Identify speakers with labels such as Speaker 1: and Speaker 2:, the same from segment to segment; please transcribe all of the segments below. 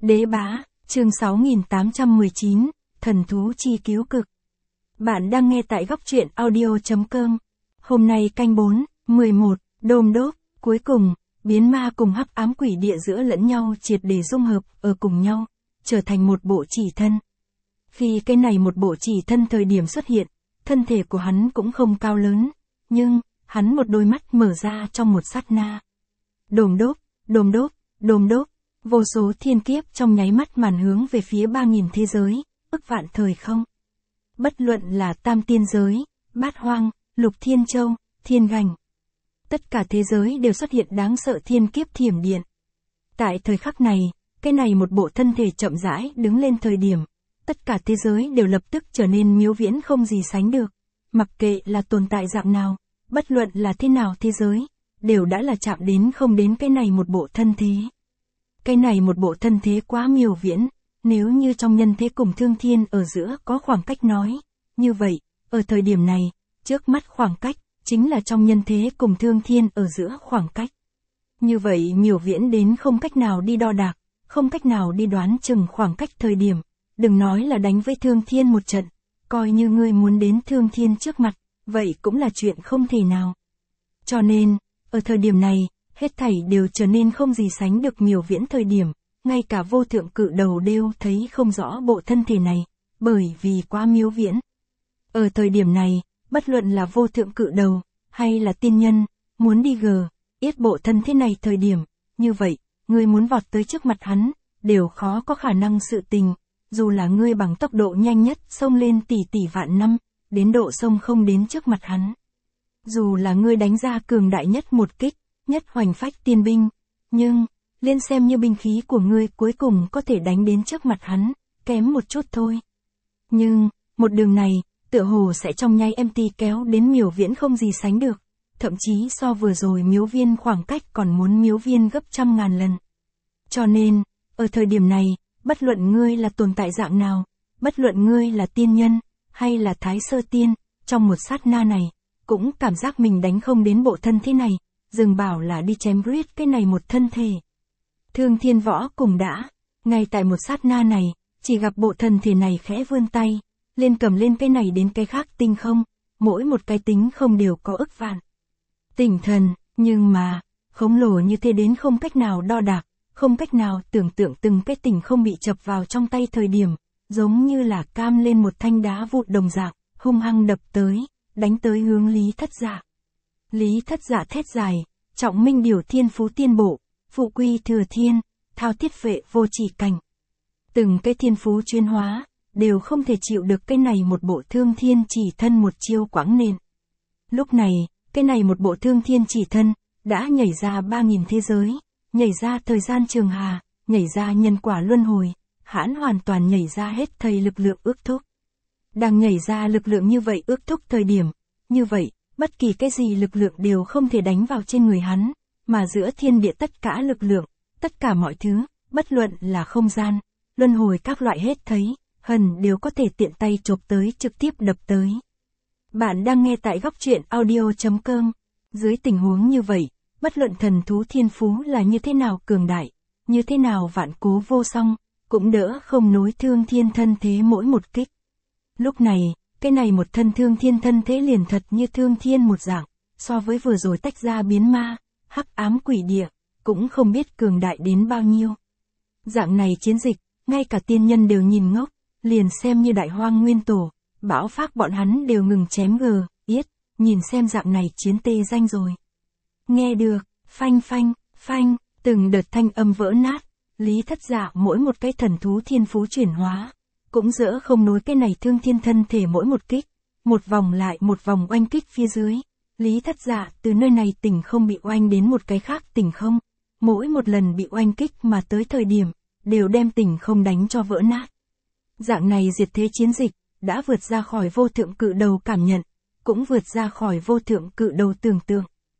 Speaker 1: Đế bá, chương 6819, thần thú chi cứu cực. Bạn đang nghe tại góc truyện audio.com. Hôm nay canh 4, 11, đôm đốp, cuối cùng, biến ma cùng hắc ám quỷ địa giữa lẫn nhau triệt để dung hợp, ở cùng nhau, trở thành một bộ chỉ thân. Khi cái này một bộ chỉ thân thời điểm xuất hiện, thân thể của hắn cũng không cao lớn, nhưng, hắn một đôi mắt mở ra trong một sát na. Đồm đốp, đồm đốp, đồm đốp, vô số thiên kiếp trong nháy mắt màn hướng về phía 3.000 thế giới, ức vạn thời không. Bất luận là tam tiên giới, bát hoang, lục thiên châu, thiên gành. Tất cả thế giới đều xuất hiện đáng sợ thiên kiếp thiểm điện. Tại thời khắc này, cái này một bộ thân thể chậm rãi đứng lên thời điểm, tất cả thế giới đều lập tức trở nên miếu viễn không gì sánh được. Mặc kệ là tồn tại dạng nào, bất luận là thế nào thế giới, đều đã là chạm đến không đến cái này một bộ thân thế. Cái này một bộ thân thế quá miều viễn, nếu như trong nhân thế cùng thương thiên ở giữa có khoảng cách nói, như vậy, ở thời điểm này, trước mắt khoảng cách, chính là trong nhân thế cùng thương thiên ở giữa khoảng cách. Như vậy miều viễn đến không cách nào đi đo đạc, không cách nào đi đoán chừng khoảng cách thời điểm, đừng nói là đánh với thương thiên một trận, coi như ngươi muốn đến thương thiên trước mặt, vậy cũng là chuyện không thể nào. Cho nên, ở thời điểm này, hết thảy đều trở nên không gì sánh được miều viễn thời điểm, ngay cả vô thượng cự đầu đều thấy không rõ bộ thân thể này, bởi vì quá miếu viễn. Ở thời điểm này, bất luận là vô thượng cự đầu, hay là tiên nhân, muốn đi yết bộ thân thế này thời điểm, như vậy, ngươi muốn vọt tới trước mặt hắn, đều khó có khả năng sự tình, dù là ngươi bằng tốc độ nhanh nhất xông lên tỷ tỷ vạn năm, đến độ xông không đến trước mặt hắn. Dù là ngươi đánh ra cường đại nhất một kích, nhất hoành phách tiên binh, nhưng, liên xem như binh khí của ngươi cuối cùng có thể đánh đến trước mặt hắn, kém một chút thôi. Nhưng, một đường này, tựa hồ sẽ trong nháy kéo đến miều viễn không gì sánh được, thậm chí so vừa rồi miếu viên khoảng cách còn muốn miếu viên gấp 100.000 lần. Cho nên, ở thời điểm này, bất luận ngươi là tồn tại dạng nào, bất luận ngươi là tiên nhân, hay là thái sơ tiên, trong một sát na này, cũng cảm giác mình đánh không đến bộ thân thế này, dừng bảo là đi chém giết cái này một thân thể. Thương thiên võ cùng đã, ngay tại một sát na này, chỉ gặp bộ thân thể này khẽ vươn tay, lên cầm lên cái này đến cái khác tinh không, mỗi một cái tính không đều có ức vạn. Tỉnh thần, nhưng mà, khổng lồ như thế đến không cách nào đo đạc, không cách nào tưởng tượng từng cái tỉnh không bị chập vào trong tay thời điểm, giống như là cam lên một thanh đá vụn đồng dạng, hung hăng đập tới, đánh tới hướng Lý Thất Dạ. Lý Thất Dạ thét dài, trọng minh điều thiên phú tiên bộ, phụ quy thừa thiên, thao thiết vệ vô chỉ cảnh. Từng cái thiên phú chuyên hóa, đều không thể chịu được cái này một bộ thương thiên chỉ thân một chiêu quãng nền. Lúc này, cái này một bộ thương thiên chỉ thân, đã nhảy ra 3.000 thế giới, nhảy ra thời gian trường hà, nhảy ra nhân quả luân hồi, hãn hoàn toàn nhảy ra hết thầy lực lượng ước thúc. Đang nhảy ra lực lượng như vậy ước thúc thời điểm, như vậy, bất kỳ cái gì lực lượng đều không thể đánh vào trên người hắn, mà giữa thiên địa tất cả lực lượng, tất cả mọi thứ, bất luận là không gian, luân hồi các loại hết thấy, đều có thể tiện tay chộp tới trực tiếp đập tới. Bạn đang nghe tại góc truyện audio.com. Dưới tình huống như vậy, bất luận thần thú thiên phú là như thế nào cường đại, như thế nào vạn cố vô song, cũng đỡ không nối thương thiên thân thế mỗi một kích. Lúc này, cái này một thân thương thiên thân thế liền thật như thương thiên một dạng, so với vừa rồi tách ra biến ma, hắc ám quỷ địa, cũng không biết cường đại đến bao nhiêu. Dạng này chiến dịch, ngay cả tiên nhân đều nhìn ngốc, liền xem như đại hoang nguyên tổ, bão phác bọn hắn đều ngừng chém yết, nhìn xem dạng này chiến tê danh rồi. Nghe được, phanh phanh, phanh, từng đợt thanh âm vỡ nát, Lý Thất Dạ mỗi một cái thần thú thiên phú chuyển hóa, cũng dỡ không nối cái này thương thiên thân thể mỗi một kích, một vòng lại một vòng oanh kích phía dưới. Lý Thất Dạ từ nơi này tỉnh không bị oanh đến một cái khác tỉnh không, mỗi một lần bị oanh kích mà tới thời điểm, đều đem tỉnh không đánh cho vỡ nát. Dạng này diệt thế chiến dịch, đã vượt ra khỏi vô thượng cự đầu cảm nhận, cũng vượt ra khỏi vô thượng cự đầu tưởng tượng.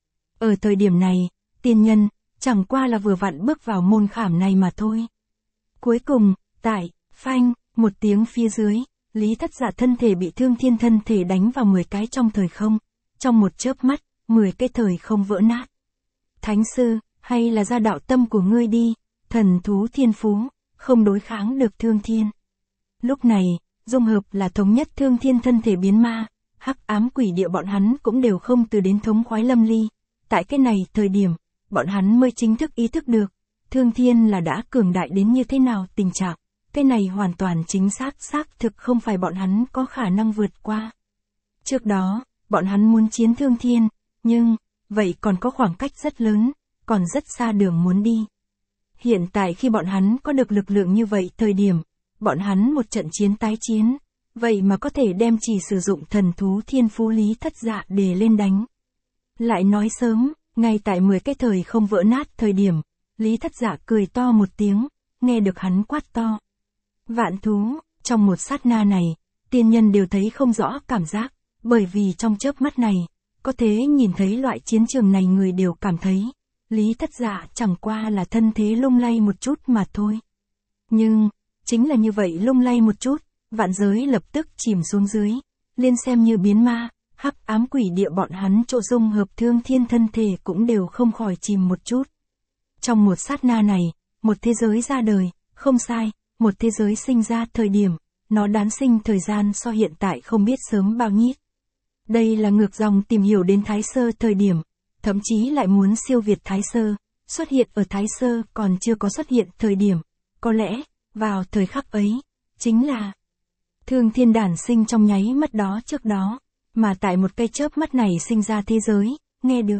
Speaker 1: Ở thời điểm này, tiên nhân, chẳng qua là vừa vặn bước vào môn khảm này mà thôi. Cuối cùng, tại, phanh, một tiếng phía dưới, Lý Thất Dạ thân thể bị thương thiên thân thể đánh vào 10 cái trong thời không, trong một chớp mắt, 10 cái thời không vỡ nát. Thánh sư, hay là ra đạo tâm của ngươi đi, thần thú thiên phú, không đối kháng được Thương Thiên. Lúc này, dung hợp là thống nhất Thương Thiên thân thể biến ma, hắc ám quỷ địa bọn hắn cũng đều không từ đến thống khoái lâm ly. Tại cái này thời điểm, bọn hắn mới chính thức ý thức được, Thương Thiên là đã cường đại đến như thế nào tình trạng. Cái này hoàn toàn chính xác thực không phải bọn hắn có khả năng vượt qua. Trước đó, bọn hắn muốn chiến Thương Thiên, nhưng, vậy còn có khoảng cách rất lớn, còn rất xa đường muốn đi. Hiện tại khi bọn hắn có được lực lượng như vậy thời điểm, bọn hắn một trận chiến tái chiến, vậy mà có thể đem chỉ sử dụng thần thú thiên phú Lý Thất Dạ để lên đánh. Lại nói sớm, ngay tại 10 cái thời không vỡ nát thời điểm, Lý Thất Dạ cười to một tiếng, nghe được hắn quát to. Vạn thú, trong một sát na này, tiên nhân đều thấy không rõ cảm giác, bởi vì trong chớp mắt này, có thể nhìn thấy loại chiến trường này người đều cảm thấy, Lý Thất Dạ chẳng qua là thân thế lung lay một chút mà thôi. Nhưng, chính là như vậy lung lay một chút, vạn giới lập tức chìm xuống dưới, liên xem như biến ma, hắc ám quỷ địa bọn hắn chỗ dung hợp Thương Thiên thân thể cũng đều không khỏi chìm một chút. Trong một sát na này, một thế giới ra đời, không sai, một thế giới sinh ra thời điểm, nó đản sinh thời gian so hiện tại không biết sớm bao nhiêu. Đây là ngược dòng tìm hiểu đến Thái Sơ thời điểm, thậm chí lại muốn siêu việt Thái Sơ, xuất hiện ở Thái Sơ còn chưa có xuất hiện thời điểm, có lẽ, vào thời khắc ấy, chính là Thương Thiên đản sinh trong nháy mắt đó trước đó, mà tại một cái chớp mắt này sinh ra thế giới, nghe được.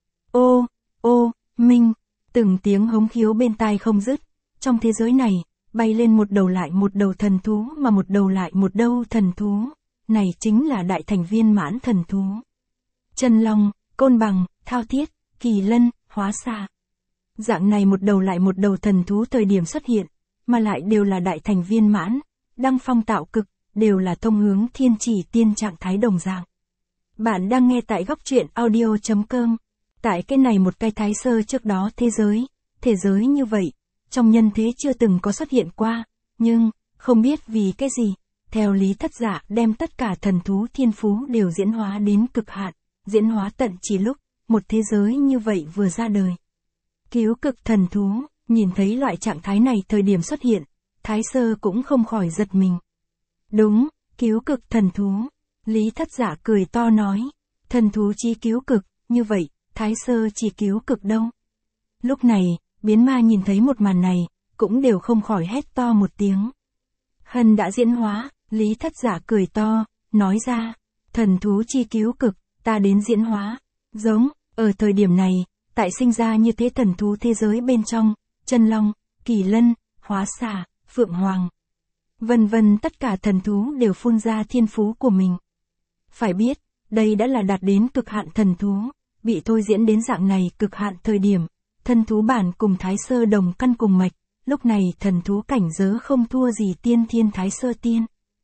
Speaker 1: Ô, minh, từng tiếng hống khiếu bên tai không dứt, trong thế giới này, bay lên một đầu lại một đầu thần thú mà một đầu lại một đầu thần thú, này chính là đại thành viên mãn thần thú. Chân Long, Côn Bằng, Thao Thiết, Kỳ Lân, Hóa Xà. Dạng này một đầu lại một đầu thần thú thời điểm xuất hiện, mà lại đều là đại thành viên mãn, đăng phong tạo cực, đều là thông hướng thiên chỉ tiên trạng thái đồng dạng. Bạn đang nghe tại góc truyện audio.com. Tại cái này một cái Thái Sơ trước đó thế giới như vậy, trong nhân thế chưa từng có xuất hiện qua, nhưng, không biết vì cái gì, theo Lý Thất Dạ đem tất cả thần thú thiên phú đều diễn hóa đến cực hạn, diễn hóa tận chỉ lúc, một thế giới như vậy vừa ra đời. Cứu cực thần thú, nhìn thấy loại trạng thái này thời điểm xuất hiện, Thái Sơ cũng không khỏi giật mình. Đúng, cứu cực thần thú. Lý Thất Dạ cười to nói, thần thú chi cứu cực, như vậy, Thái Sơ chỉ cứu cực đâu. Lúc này, biến ma nhìn thấy một màn này, cũng đều không khỏi hét to một tiếng. Hân đã diễn hóa, Lý Thất Dạ cười to, nói ra, thần thú chi cứu cực, ta đến diễn hóa. Giống, ở thời điểm này, tại sinh ra như thế thần thú thế giới bên trong, Chân Long, Kỳ Lân, Hóa Xà, Phượng Hoàng. Vân vân tất cả thần thú đều phun ra thiên phú của mình. Phải biết, đây đã là đạt đến cực hạn thần thú, bị thôi diễn đến dạng này cực hạn thời điểm, thần thú bản cùng Thái Sơ đồng căn cùng mạch, lúc này thần thú cảnh giới không thua gì tiên thiên Thái Sơ tiên.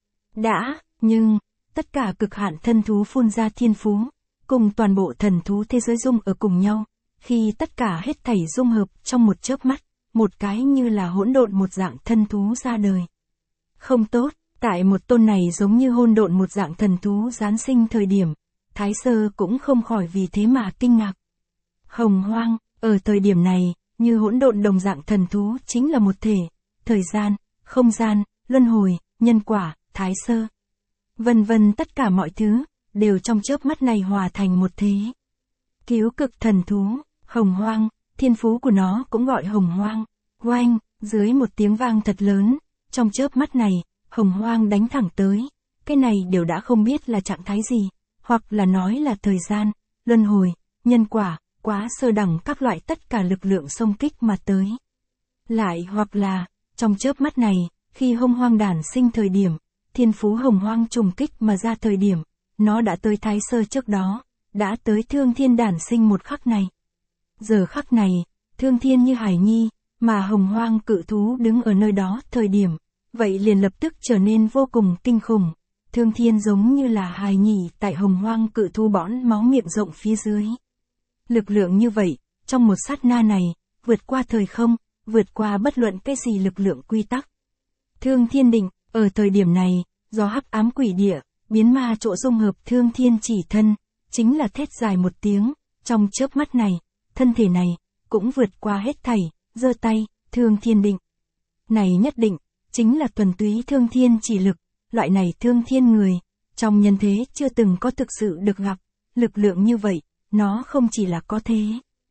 Speaker 1: Nhưng, tất cả cực hạn thần thú phun ra thiên phú, cùng toàn bộ thần thú thế giới dung ở cùng nhau, khi tất cả hết thảy dung hợp trong một chớp mắt, một cái như là hỗn độn một dạng thần thú ra đời. Không tốt, tại một tôn này giống như hỗn độn một dạng thần thú giáng sinh thời điểm, Thái Sơ cũng không khỏi vì thế mà kinh ngạc. Hồng Hoang, ở thời điểm này, như hỗn độn đồng dạng thần thú chính là một thể, thời gian, không gian, luân hồi, nhân quả, Thái Sơ. Vân vân tất cả mọi thứ, đều trong chớp mắt này hòa thành một thế. Cứu cực thần thú, Hồng Hoang, thiên phú của nó cũng gọi Hồng Hoang. Oanh, dưới một tiếng vang thật lớn, trong chớp mắt này, Hồng Hoang đánh thẳng tới, cái này đều đã không biết là trạng thái gì, hoặc là nói là thời gian, luân hồi, nhân quả, quá sơ đẳng các loại tất cả lực lượng xông kích mà tới. Lại hoặc là, trong chớp mắt này, khi Hồng Hoang đản sinh thời điểm, thiên phú Hồng Hoang trùng kích mà ra thời điểm, nó đã tới Thái Sơ trước đó, đã tới Thương Thiên đản sinh một khắc này. Giờ khắc này, Thương Thiên như hải nhi, mà Hồng Hoang cự thú đứng ở nơi đó thời điểm, vậy liền lập tức trở nên vô cùng kinh khủng. Thương Thiên giống như là hài nhỉ tại Hồng Hoang cự thú bõn máu miệng rộng phía dưới. Lực lượng như vậy, trong một sát na này, vượt qua thời không, vượt qua bất luận cái gì lực lượng quy tắc. Thương Thiên định, ở thời điểm này, do hắc ám quỷ địa, biến ma chỗ dung hợp Thương Thiên chỉ thân, chính là thét dài một tiếng, trong chớp mắt này, thân thể này, cũng vượt qua hết thảy, giơ tay, Thương Thiên định. này nhất định, chính là thuần túy thương thiên chỉ lực, loại này thương thiên người, trong nhân thế chưa từng có thực sự được gặp, lực lượng như vậy, nó không chỉ là có thế.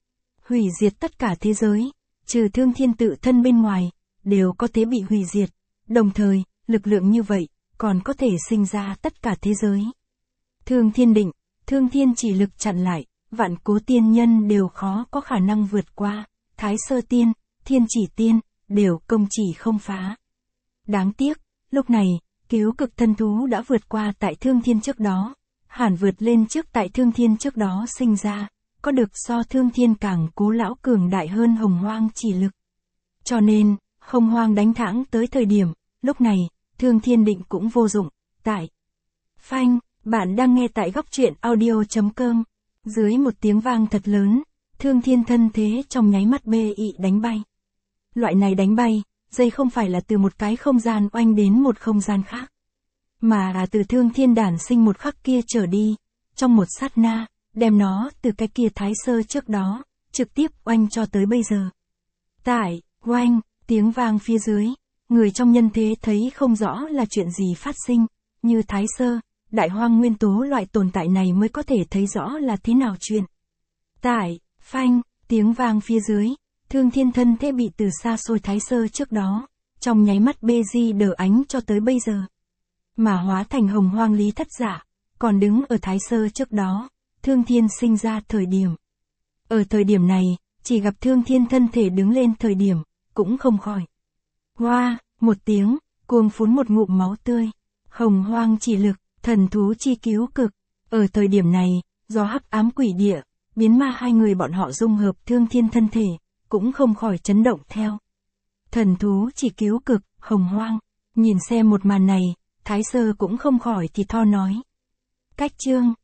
Speaker 1: Hủy diệt tất cả thế giới, trừ thương thiên tự thân bên ngoài, đều có thể bị hủy diệt, đồng thời, lực lượng như vậy, còn có thể sinh ra tất cả thế giới. Thương thiên định, thương thiên chỉ lực chặn lại, vạn cố tiên nhân đều khó có khả năng vượt qua, thái sơ tiên, thiên chỉ tiên, đều công chỉ không phá. Đáng tiếc, lúc này, cứu cực thân thú đã vượt qua tại thương thiên trước đó, hẳn vượt lên trước tại thương thiên trước đó sinh ra, có được so thương thiên càng cố lão cường đại hơn hồng hoang chỉ lực. Cho nên, hồng hoang đánh thẳng tới thời điểm, lúc này, thương thiên định cũng vô dụng, tại. Phanh, bạn đang nghe tại góc truyện audio.com. Dưới một tiếng vang thật lớn, thương thiên thân thế trong nháy mắt bị đánh bay. Loại này đánh bay, dây không phải là từ một cái không gian oanh đến một không gian khác, mà là từ thương thiên đản sinh một khắc kia trở đi, trong một sát na, đem nó từ cái kia thái sơ trước đó, trực tiếp oanh cho tới bây giờ. Tại, oanh, tiếng vang phía dưới, người trong nhân thế thấy không rõ là chuyện gì phát sinh, như thái sơ, đại hoang nguyên tố loại tồn tại này mới có thể thấy rõ là thế nào chuyện. Tại, phanh, tiếng vang phía dưới, thương thiên thân thế bị từ xa xôi thái sơ trước đó, trong nháy mắt bê di đờ ánh cho tới bây giờ. Mà hóa thành hồng hoang lý thất giả, còn đứng ở thái sơ trước đó, thương thiên sinh ra thời điểm. Ở thời điểm này, chỉ gặp thương thiên thân thể đứng lên thời điểm, cũng không khỏi. Hoa, một tiếng, cuồng phún một ngụm máu tươi, hồng hoang chỉ lực, thần thú chi cứu cực. Ở thời điểm này, do hắc ám quỷ địa, biến ma hai người bọn họ dung hợp thương thiên thân thể, cũng không khỏi chấn động theo. Thần thú chỉ cứu cực, hồng hoang, nhìn xem một màn này, thái sơ cũng không khỏi thì tho nói. Cách chương.